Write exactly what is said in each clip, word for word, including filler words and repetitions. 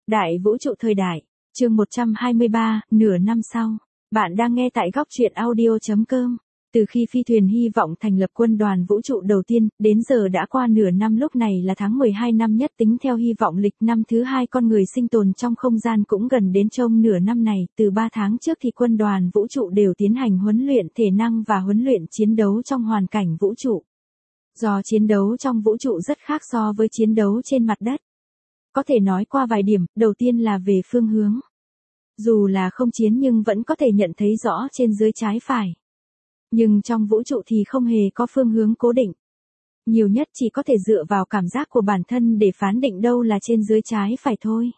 Đại vũ trụ thời đại, chương một trăm hai mươi ba, nửa năm sau. Bạn đang nghe tại góc truyện audio.com. Từ khi phi thuyền hy vọng thành lập quân đoàn vũ trụ đầu tiên, đến giờ đã qua nửa năm, lúc này là tháng mười hai năm nhất tính theo hy vọng lịch, năm thứ hai con người sinh tồn trong không gian cũng gần đến trong nửa năm này. Từ ba tháng trước thì quân đoàn vũ trụ đều tiến hành huấn luyện thể năng và huấn luyện chiến đấu trong hoàn cảnh vũ trụ. Do chiến đấu trong vũ trụ rất khác so với chiến đấu trên mặt đất. Có thể nói qua vài điểm, đầu tiên là về phương hướng. Dù là không chiến nhưng vẫn có thể nhận thấy rõ trên dưới trái phải. Nhưng trong vũ trụ thì không hề có phương hướng cố định. Nhiều nhất chỉ có thể dựa vào cảm giác của bản thân để phán định đâu là trên dưới trái phải thôi.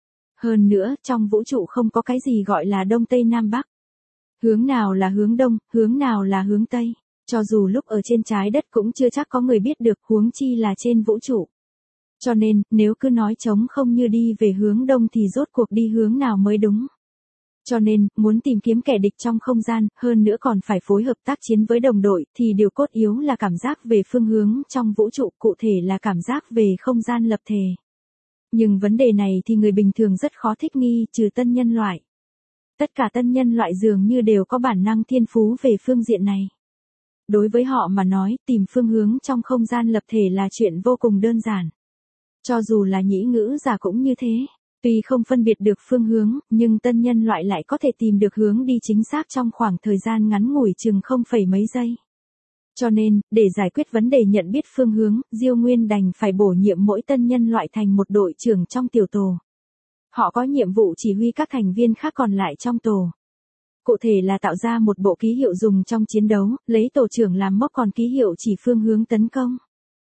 Hơn nữa, trong vũ trụ không có cái gì gọi là đông tây nam bắc. Hướng nào là hướng đông, hướng nào là hướng tây. Cho dù lúc ở trên trái đất cũng chưa chắc có người biết được, huống chi là trên vũ trụ. Cho nên, nếu cứ nói trống không như đi về hướng đông thì rốt cuộc đi hướng nào mới đúng. Cho nên, muốn tìm kiếm kẻ địch trong không gian, hơn nữa còn phải phối hợp tác chiến với đồng đội, thì điều cốt yếu là cảm giác về phương hướng trong vũ trụ, cụ thể là cảm giác về không gian lập thể. Nhưng vấn đề này thì người bình thường rất khó thích nghi, trừ tân nhân loại. Tất cả tân nhân loại dường như đều có bản năng thiên phú về phương diện này. Đối với họ mà nói, tìm phương hướng trong không gian lập thể là chuyện vô cùng đơn giản. Cho dù là nhĩ ngữ giả cũng như thế. Tuy không phân biệt được phương hướng, nhưng tân nhân loại lại có thể tìm được hướng đi chính xác trong khoảng thời gian ngắn ngủi chừng không phẩy mấy giây. Cho nên, để giải quyết vấn đề nhận biết phương hướng, Diêu Nguyên đành phải bổ nhiệm mỗi tân nhân loại thành một đội trưởng trong tiểu tổ. Họ có nhiệm vụ chỉ huy các thành viên khác còn lại trong tổ. Cụ thể là tạo ra một bộ ký hiệu dùng trong chiến đấu, lấy tổ trưởng làm mốc, còn ký hiệu chỉ phương hướng tấn công.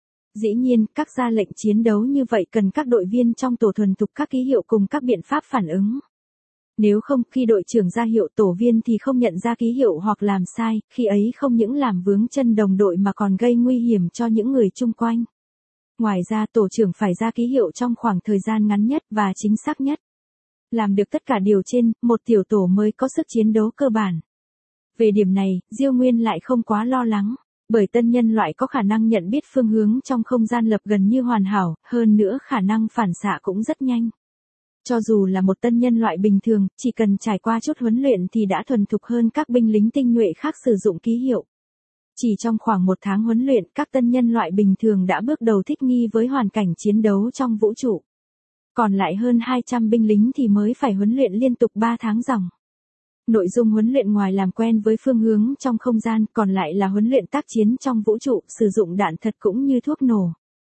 Dĩ nhiên, các ra lệnh chiến đấu như vậy cần các đội viên trong tổ thuần thục các ký hiệu cùng các biện pháp phản ứng. Nếu không, khi đội trưởng ra hiệu, tổ viên thì không nhận ra ký hiệu hoặc làm sai, khi ấy không những làm vướng chân đồng đội mà còn gây nguy hiểm cho những người chung quanh. Ngoài ra, tổ trưởng phải ra ký hiệu trong khoảng thời gian ngắn nhất và chính xác nhất. Làm được tất cả điều trên, một tiểu tổ mới có sức chiến đấu cơ bản. Về điểm này, Diêu Nguyên lại không quá lo lắng. Bởi tân nhân loại có khả năng nhận biết phương hướng trong không gian lập gần như hoàn hảo, hơn nữa khả năng phản xạ cũng rất nhanh. Cho dù là một tân nhân loại bình thường, chỉ cần trải qua chút huấn luyện thì đã thuần thục hơn các binh lính tinh nhuệ khác sử dụng ký hiệu. Chỉ trong khoảng một tháng huấn luyện, các tân nhân loại bình thường đã bước đầu thích nghi với hoàn cảnh chiến đấu trong vũ trụ. Còn lại hơn hai trăm binh lính thì mới phải huấn luyện liên tục ba tháng ròng. Nội dung huấn luyện ngoài làm quen với phương hướng trong không gian, còn lại là huấn luyện tác chiến trong vũ trụ, sử dụng đạn thật cũng như thuốc nổ.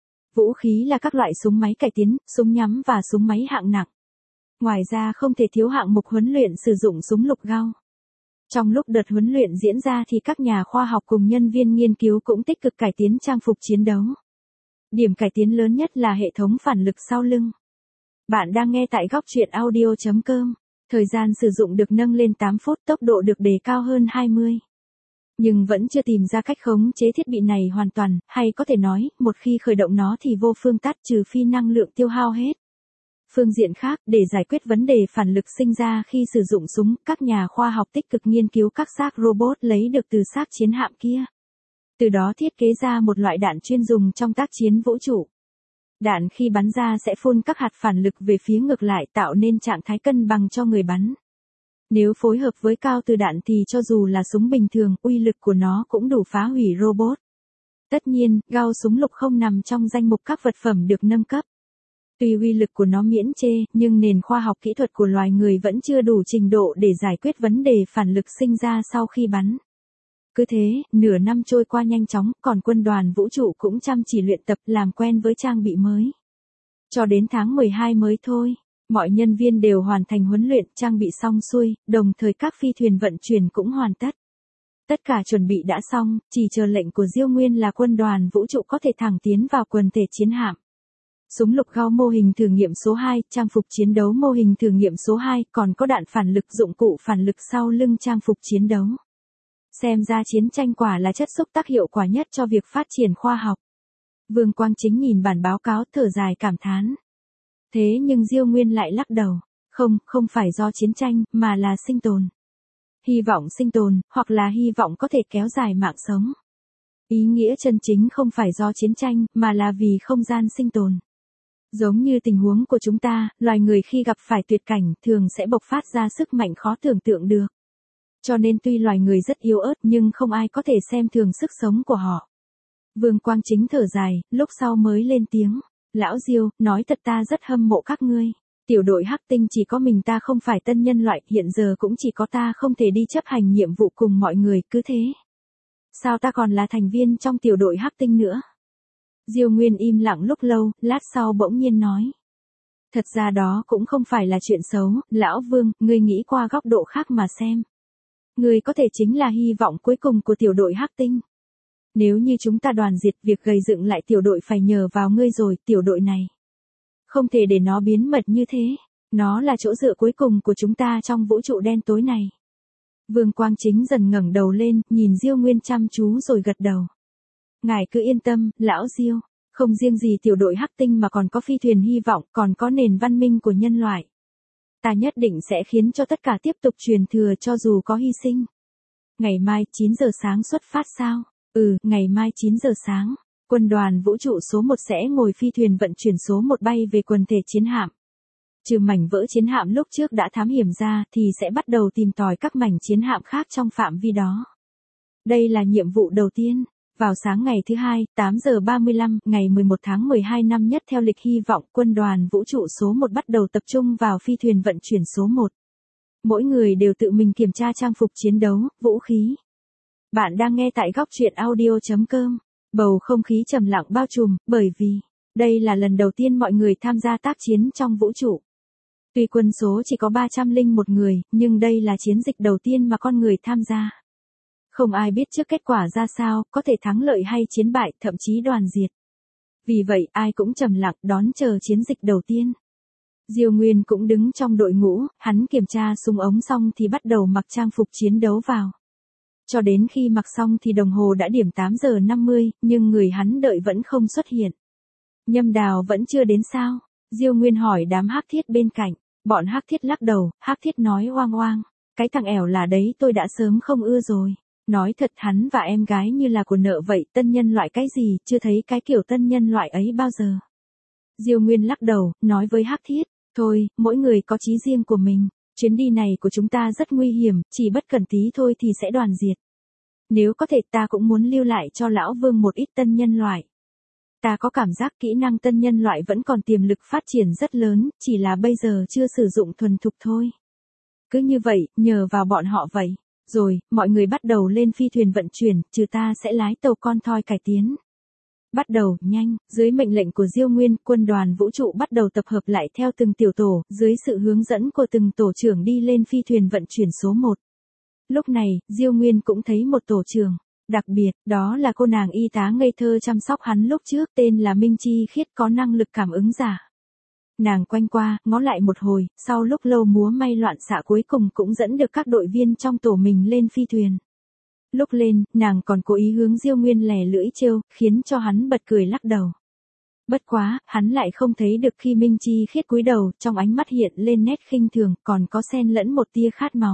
Vũ khí là các loại súng máy cải tiến, súng nhắm và súng máy hạng nặng. Ngoài ra không thể thiếu hạng mục huấn luyện sử dụng súng lục gao. Trong lúc đợt huấn luyện diễn ra thì các nhà khoa học cùng nhân viên nghiên cứu cũng tích cực cải tiến trang phục chiến đấu. Điểm cải tiến lớn nhất là hệ thống phản lực sau lưng. Bạn đang nghe tại góc truyện audio.com. Thời gian sử dụng được nâng lên tám phút, tốc độ được đề cao hơn hai mươi. Nhưng vẫn chưa tìm ra cách khống chế thiết bị này hoàn toàn, hay có thể nói, một khi khởi động nó thì vô phương tắt trừ phi năng lượng tiêu hao hết. Phương diện khác, để giải quyết vấn đề phản lực sinh ra khi sử dụng súng, các nhà khoa học tích cực nghiên cứu các xác robot lấy được từ xác chiến hạm kia. Từ đó thiết kế ra một loại đạn chuyên dùng trong tác chiến vũ trụ. Đạn khi bắn ra sẽ phun các hạt phản lực về phía ngược lại, tạo nên trạng thái cân bằng cho người bắn. Nếu phối hợp với cao từ đạn thì cho dù là súng bình thường, uy lực của nó cũng đủ phá hủy robot. Tất nhiên, gao súng lục không nằm trong danh mục các vật phẩm được nâng cấp. Tuy uy lực của nó miễn chê, nhưng nền khoa học kỹ thuật của loài người vẫn chưa đủ trình độ để giải quyết vấn đề phản lực sinh ra sau khi bắn. Cứ thế, nửa năm trôi qua nhanh chóng, còn quân đoàn vũ trụ cũng chăm chỉ luyện tập làm quen với trang bị mới. Cho đến tháng mười hai mới thôi, mọi nhân viên đều hoàn thành huấn luyện, trang bị xong xuôi, đồng thời các phi thuyền vận chuyển cũng hoàn tất. Tất cả chuẩn bị đã xong, chỉ chờ lệnh của Diêu Nguyên là quân đoàn vũ trụ có thể thẳng tiến vào quần thể chiến hạm. Súng lục gao mô hình thử nghiệm số hai, trang phục chiến đấu mô hình thử nghiệm số hai, còn có đạn phản lực dụng cụ phản lực sau lưng trang phục chiến đấu. Xem ra chiến tranh quả là chất xúc tác hiệu quả nhất cho việc phát triển khoa học. Vương Quang Chính nhìn bản báo cáo thở dài cảm thán. Thế nhưng Diêu Nguyên lại lắc đầu. Không, không phải do chiến tranh, mà là sinh tồn. Hy vọng sinh tồn, hoặc là hy vọng có thể kéo dài mạng sống. Ý nghĩa chân chính không phải do chiến tranh, mà là vì không gian sinh tồn. Giống như tình huống của chúng ta, loài người khi gặp phải tuyệt cảnh thường sẽ bộc phát ra sức mạnh khó tưởng tượng được. Cho nên tuy loài người rất yếu ớt nhưng không ai có thể xem thường sức sống của họ. Vương Quang Chính thở dài, lúc sau mới lên tiếng. Lão Diêu, nói thật ta rất hâm mộ các ngươi. Tiểu đội Hắc Tinh chỉ có mình ta không phải tân nhân loại, hiện giờ cũng chỉ có ta không thể đi chấp hành nhiệm vụ cùng mọi người, cứ thế. Sao ta còn là thành viên trong tiểu đội Hắc Tinh nữa? Diêu Nguyên im lặng lúc lâu, lát sau bỗng nhiên nói. Thật ra đó cũng không phải là chuyện xấu, Lão Vương, ngươi nghĩ qua góc độ khác mà xem. Ngươi có thể chính là hy vọng cuối cùng của tiểu đội Hắc Tinh. Nếu như chúng ta đoàn diệt, việc gây dựng lại tiểu đội phải nhờ vào ngươi rồi, tiểu đội này. Không thể để nó biến mật như thế, nó là chỗ dựa cuối cùng của chúng ta trong vũ trụ đen tối này. Vương Quang Chính dần ngẩng đầu lên, nhìn Diêu Nguyên chăm chú rồi gật đầu. Ngài cứ yên tâm, Lão Diêu, không riêng gì tiểu đội Hắc Tinh mà còn có phi thuyền hy vọng, còn có nền văn minh của nhân loại. Ta nhất định sẽ khiến cho tất cả tiếp tục truyền thừa cho dù có hy sinh. Ngày mai chín giờ sáng xuất phát sao? Ừ, ngày mai chín giờ sáng, quân đoàn vũ trụ số một sẽ ngồi phi thuyền vận chuyển số một bay về quần thể chiến hạm. Trừ mảnh vỡ chiến hạm lúc trước đã thám hiểm ra thì sẽ bắt đầu tìm tòi các mảnh chiến hạm khác trong phạm vi đó. Đây là nhiệm vụ đầu tiên. Vào sáng ngày thứ hai, tám giờ ba mươi lăm, ngày mười một tháng mười hai năm nhất theo lịch hy vọng, quân đoàn vũ trụ số một bắt đầu tập trung vào phi thuyền vận chuyển số một. Mỗi người đều tự mình kiểm tra trang phục chiến đấu, vũ khí. Bạn đang nghe tại góc truyện audio chấm com. Bầu không khí trầm lặng bao trùm, bởi vì đây là lần đầu tiên mọi người tham gia tác chiến trong vũ trụ. Tuy quân số chỉ có ba trăm lẻ một người, nhưng đây là chiến dịch đầu tiên mà con người tham gia. Không ai biết trước kết quả ra sao, có thể thắng lợi hay chiến bại, thậm chí đoàn diệt. Vì vậy, ai cũng trầm lặng đón chờ chiến dịch đầu tiên. Diêu Nguyên cũng đứng trong đội ngũ, hắn kiểm tra súng ống xong thì bắt đầu mặc trang phục chiến đấu vào. Cho đến khi mặc xong thì đồng hồ đã điểm tám giờ năm mươi, nhưng người hắn đợi vẫn không xuất hiện. Nhâm Đào vẫn chưa đến sao? Diêu Nguyên hỏi đám Hắc Thiết bên cạnh. Bọn Hắc Thiết lắc đầu, Hắc Thiết nói oang oang. Cái thằng ẻo là đấy tôi đã sớm không ưa rồi. Nói thật hắn và em gái như là của nợ vậy, tân nhân loại cái gì, chưa thấy cái kiểu tân nhân loại ấy bao giờ. Diêu Nguyên lắc đầu, nói với Hắc Thiết, thôi, mỗi người có chí riêng của mình, chuyến đi này của chúng ta rất nguy hiểm, chỉ bất cẩn tí thôi thì sẽ đoàn diệt. Nếu có thể ta cũng muốn lưu lại cho Lão Vương một ít tân nhân loại. Ta có cảm giác kỹ năng tân nhân loại vẫn còn tiềm lực phát triển rất lớn, chỉ là bây giờ chưa sử dụng thuần thục thôi. Cứ như vậy, nhờ vào bọn họ vậy. Rồi, mọi người bắt đầu lên phi thuyền vận chuyển, trừ ta sẽ lái tàu con thoi cải tiến. Bắt đầu, nhanh, dưới mệnh lệnh của Diêu Nguyên, quân đoàn vũ trụ bắt đầu tập hợp lại theo từng tiểu tổ, dưới sự hướng dẫn của từng tổ trưởng đi lên phi thuyền vận chuyển số một. Lúc này, Diêu Nguyên cũng thấy một tổ trưởng, đặc biệt, đó là cô nàng y tá ngây thơ chăm sóc hắn lúc trước, tên là Minh Chi Khiết, có năng lực cảm ứng giả. Nàng quanh qua, ngó lại một hồi, sau lúc lâu múa may loạn xạ cuối cùng cũng dẫn được các đội viên trong tổ mình lên phi thuyền. Lúc lên, nàng còn cố ý hướng Diêu Nguyên lè lưỡi trêu, khiến cho hắn bật cười lắc đầu. Bất quá, hắn lại không thấy được khi Minh Chi Khiết cúi đầu, trong ánh mắt hiện lên nét khinh thường, còn có xen lẫn một tia khát máu.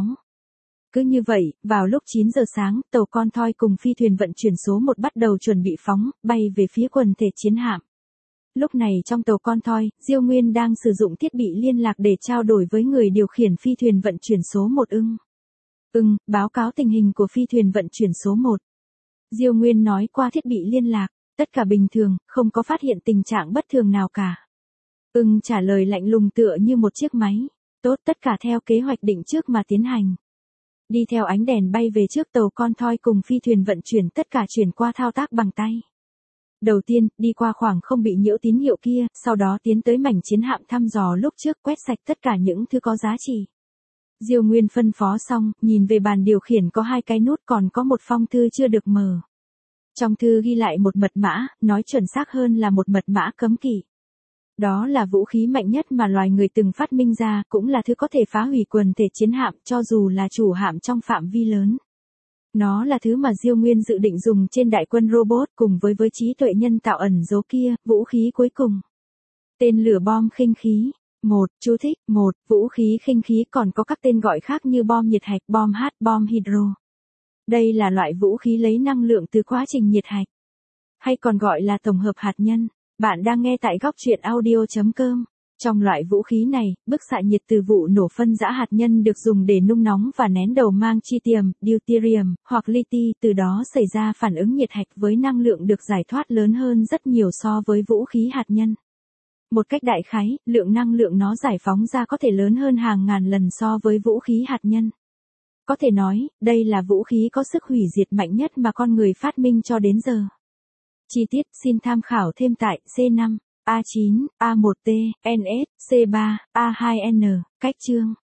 Cứ như vậy, vào lúc chín giờ sáng, tàu con thoi cùng phi thuyền vận chuyển số một bắt đầu chuẩn bị phóng, bay về phía quần thể chiến hạm. Lúc này trong tàu con thoi, Diêu Nguyên đang sử dụng thiết bị liên lạc để trao đổi với người điều khiển phi thuyền vận chuyển số một ưng. Ưng, báo cáo tình hình của phi thuyền vận chuyển số một. Diêu Nguyên nói qua thiết bị liên lạc, tất cả bình thường, không có phát hiện tình trạng bất thường nào cả. Ưng trả lời lạnh lùng tựa như một chiếc máy. Tốt, tất cả theo kế hoạch định trước mà tiến hành. Đi theo ánh đèn bay về trước tàu con thoi cùng phi thuyền vận chuyển, tất cả chuyển qua thao tác bằng tay. Đầu tiên, đi qua khoảng không bị nhiễu tín hiệu kia, sau đó tiến tới mảnh chiến hạm thăm dò lúc trước, quét sạch tất cả những thứ có giá trị. Diêu Nguyên phân phó xong, nhìn về bàn điều khiển có hai cái nút, còn có một phong thư chưa được mở. Trong thư ghi lại một mật mã, nói chuẩn xác hơn là một mật mã cấm kỵ. Đó là vũ khí mạnh nhất mà loài người từng phát minh ra, cũng là thứ có thể phá hủy quần thể chiến hạm, cho dù là chủ hạm trong phạm vi lớn. Nó là thứ mà Diêu Nguyên dự định dùng trên đại quân robot cùng với với trí tuệ nhân tạo ẩn dấu kia, vũ khí cuối cùng. Tên lửa bom khinh khí. Một, chú thích, một, vũ khí khinh khí còn có các tên gọi khác như bom nhiệt hạch, bom H, bom hydro. Đây là loại vũ khí lấy năng lượng từ quá trình nhiệt hạch, hay còn gọi là tổng hợp hạt nhân. Bạn đang nghe tại góc truyện audio chấm com. Trong loại vũ khí này, bức xạ nhiệt từ vụ nổ phân rã hạt nhân được dùng để nung nóng và nén đầu mang tritium, deuterium, hoặc li-ti, từ đó xảy ra phản ứng nhiệt hạch với năng lượng được giải thoát lớn hơn rất nhiều so với vũ khí hạt nhân. Một cách đại khái, lượng năng lượng nó giải phóng ra có thể lớn hơn hàng ngàn lần so với vũ khí hạt nhân. Có thể nói, đây là vũ khí có sức hủy diệt mạnh nhất mà con người phát minh cho đến giờ. Chi tiết xin tham khảo thêm tại C năm, A chín, A một T, N S, C ba, A hai N, cách chương.